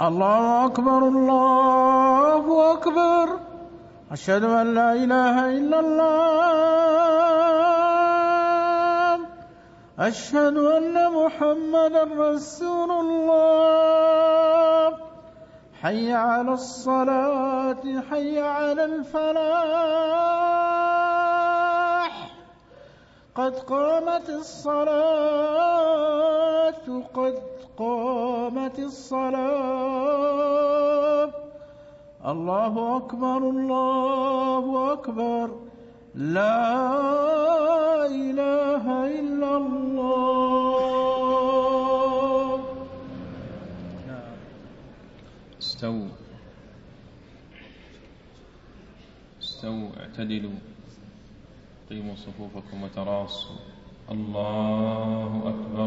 الله أكبر الله أكبر. أشهد أن لا إله إلا الله. أشهد أن محمدا رسول الله. حي على الصلاة حي على الفلاح. قد قامت الصلاة قد قامت الصلاة. الله أكبر الله أكبر. لا إله إلا الله. استووا اعتدلوا قيموا صفوفكم وتراصوا. الله أكبر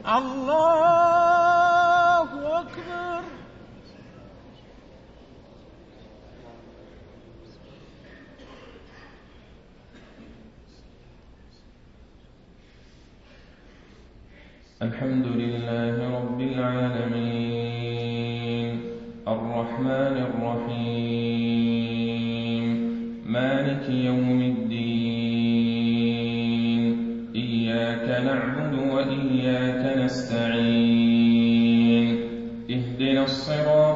الله أكبر. الحمد لله رب العالمين الرحمن الرحيم مالك يوم الدين إياك نعبد وإياك نستعين اهدنا الصراط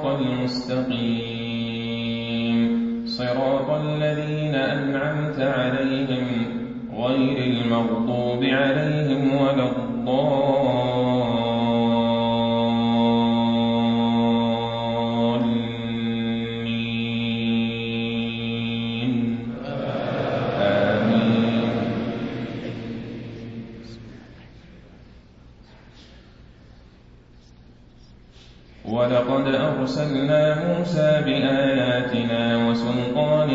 المستقيم صراط الذين أنعمت عليهم غير المغضوب عليهم ولا الضالين. آمين. ولقد أرسلنا موسى بآياتنا وسلطان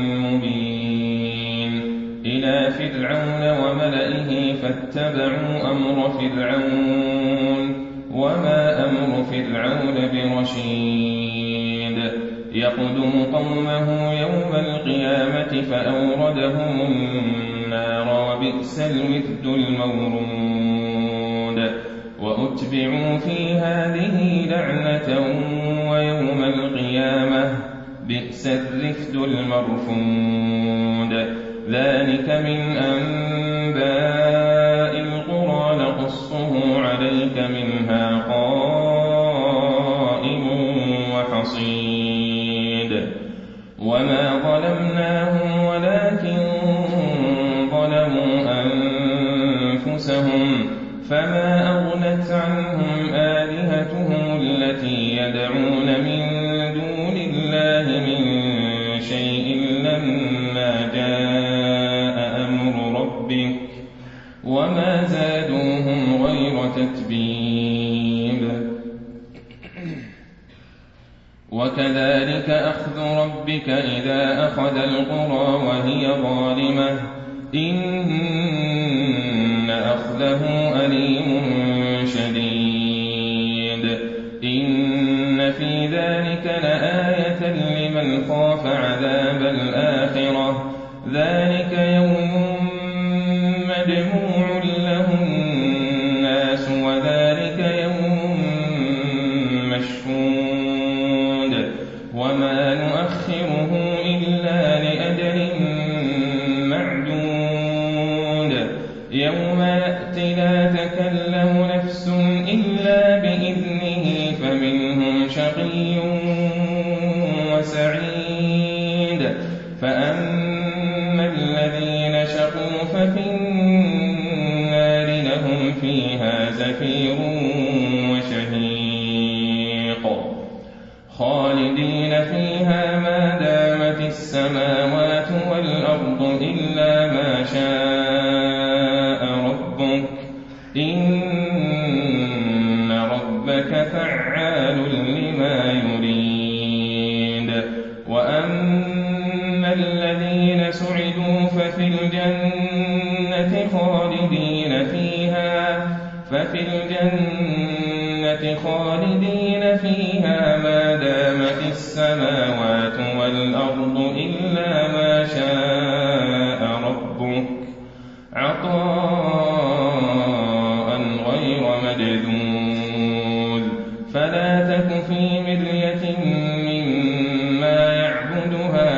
مبين إلى فرعون وملئه فاتبعوا أمر فرعون وما أمر فرعون برشيد يقدم قومه يوم القيامة فأوردهم النار وبئس الورد المورود وأتبعوا في هذه لعنة ويوم القيامة بئس الرفد المرفود. ذلك من أنباء القرى نقصه عليك منها قائم وحصيد. وما ظلمناهم ولكن ظلموا أنفسهم فما أغنت عنهم آلهتهم التي يدعون من دون الله من شيء لما جاء أمر ربك وما زادوهم غير تتبيب. وكذلك أخذ ربك إذا أخذ القرى وهي ظالمة إن أخذه أليم شديد. إن في ذلك لآية لمن خاف عذاب الآخرة ذلك يوم مجموع له الناس وذلك يوم مشهود وما نؤخره إلا لأجل معدود. يوم يأتي لا تكلم نفس إلا بإذنه فمنهم شقي وسعيد. فأما الذين شقوا ففي النار لهم فيها زفير وشهيق خالدين فيها ما دامت السماوات والأرض إلا ما شاء ربك إن ربك فعال لما يريد. وأما الذين سعدوا ففي الجنة خالدين فيها ما دامت السماوات والأرض إلا ما شاء ربك عطاء غير مجدود. فلا تك في مرية مما يعبد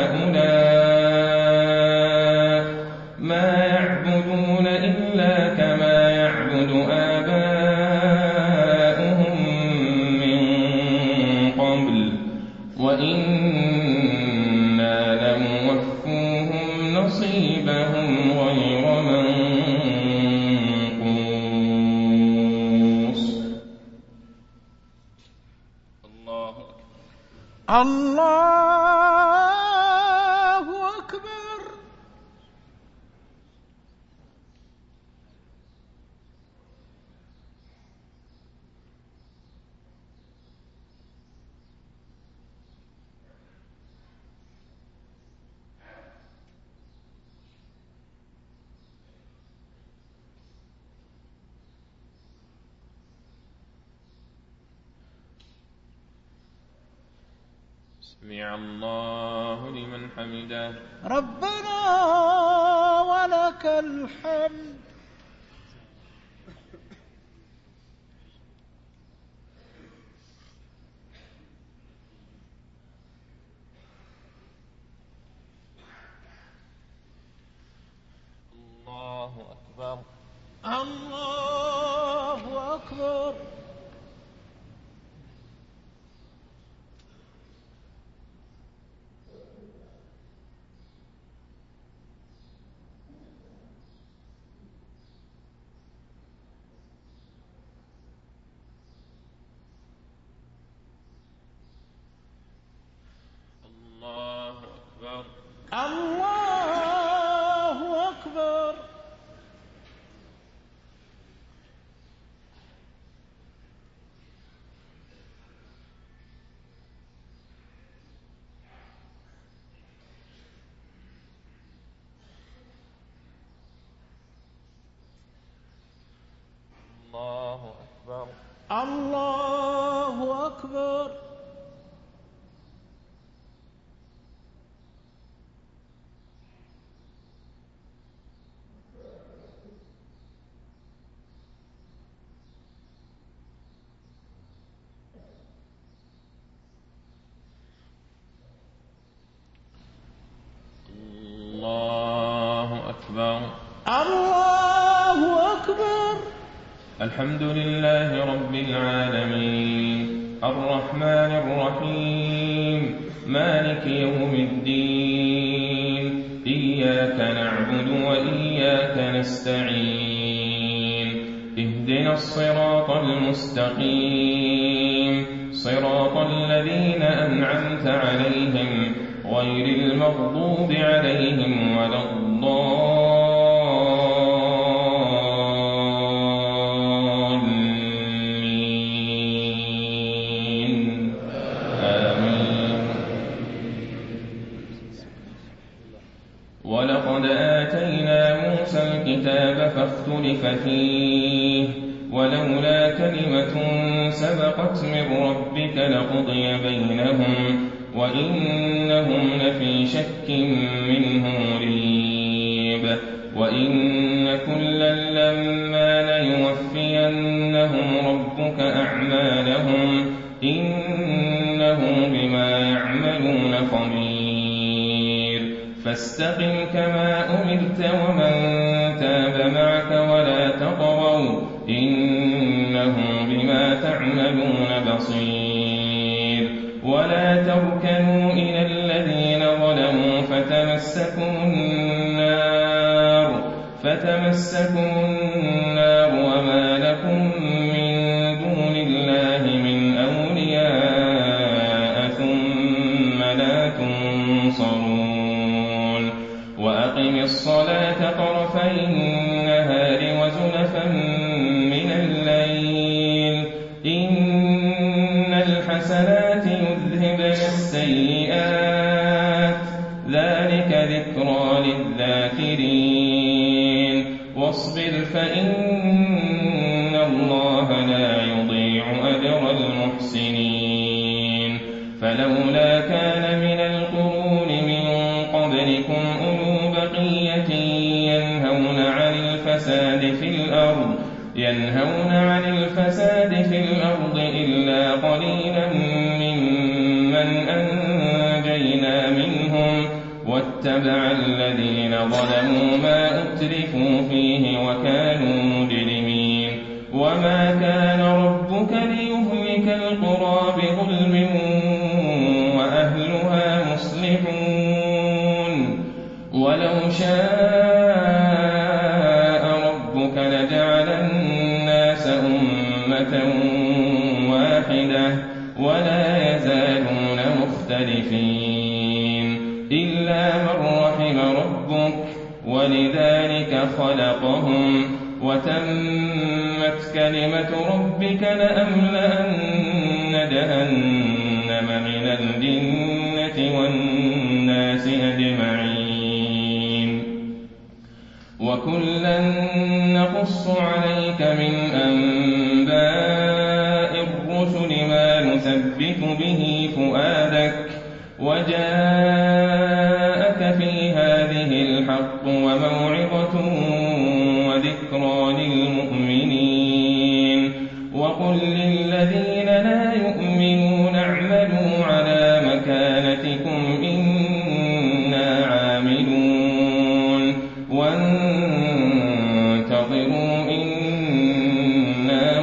هؤلاء ما يعبدون إلا كما يعبد آباؤهم من قبل وإنا لموفوهم نصيبهم غير منقوص. الله أكبر. سمع الله لمن حمده. ربنا ولك الحمد. الله أكبر. الله أكبر. الله أكبر. الله أكبر. الله أكبر. الله أكبر. الله أكبر. الله أكبر. الحمد لله رب العالمين الرحمن الرحيم مالك يوم الدين إياك نعبد وإياك نستعين اهدنا الصراط المستقيم صراط الذين أنعمت عليهم غير المغضوب عليهم ولا الضالين آمين. ولقد آتينا موسى الكتاب فاختلف فيه ولولا كلمة سبقت من ربك لقضي بينهم وإنهم لفي شك منه مريب. وإن كلا لما ليوفينهم ربك أعمالهم إنه بما يعملون خبير. فاستقم كما أمرت ومن تاب معك ولا تطغوا إنه بما تعملون بصير. ولا تركنوا إلى الذين ظلموا فتمسكم النار وما لكم من دون الله من أولياء ثم لا تنصرون. وأقم الصلاة طرفي النهار وزلفا من الليل إن الحسنات يذهبن السيئات ذلك ذكرى للذاكرين. واصبر فإن الله لا يضيع أجر المحسنين. فلولا كان من القرون من قبلكم أولو بقية ينهون عن الفساد في الأرض ينهون عن الفساد في الأرض إلا قليلا ممن أنجينا منهم واتبع الذين ظلموا ما أترفوا فيه وكانوا مجرمين وما كان ربك ليهلك القرى بظلم وأهلها مصلحون ولو شاء ربك لجعل الناس أمة واحدة ولا يزالون مختلفين إلا من رحم ربك ولذلك خلقهم وتمت كلمة ربك لأملأن جهنم من الجنة والناس أجمعين وكلا نقص عليك من أنباء الرسل ما نثبت به فؤادك وجاءك في هذه الحق وموعظة وذكرى للمؤمنين وقل للذين لا يؤمنون اعملوا على مكانتكم إنا عاملون وانتظروا إنا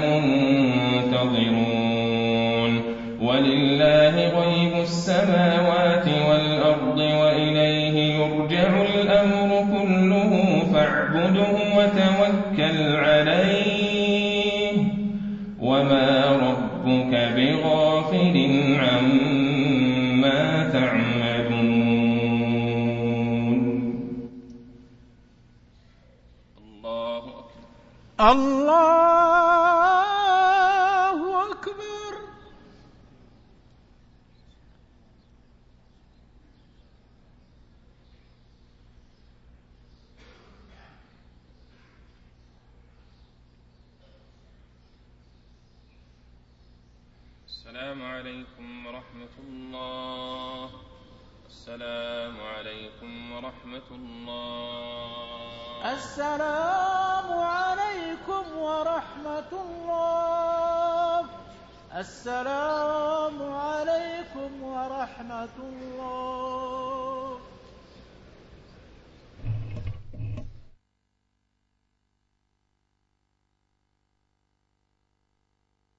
منتظرون ولله غيب السماوات والأرض وإليه يرجع الأمر كله فاعبده وتوكل عليه وما ربك بغافل عما تعملون. الله أكبر. الله أكبر. السلام عليكم ورحمة الله. السلام عليكم ورحمة الله. السلام عليكم ورحمة الله. السلام عليكم ورحمة الله.